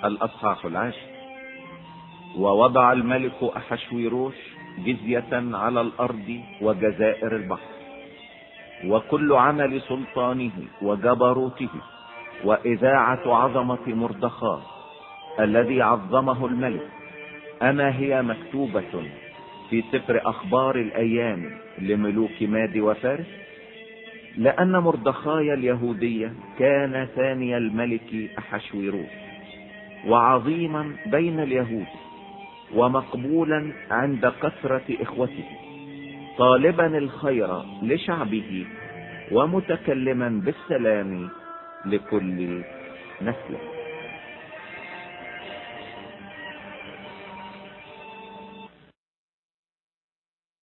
الأصحاح 10. ووضع الملك أحشويروش جزية على الأرض وجزائر البحر، وكل عمل سلطانه وجبروته وإذاعة عظمة مردخاي الذي عظمه الملك، أما هي مكتوبة في سفر أخبار الأيام لملوك ماد وفارس؟ لأن مردخاي اليهودية كان ثاني الملك أحشويروش، وعظيما بين اليهود، ومقبولا عند كثرة إخوته، طالبا الخير لشعبه، ومتكلما بالسلام لكل نسله.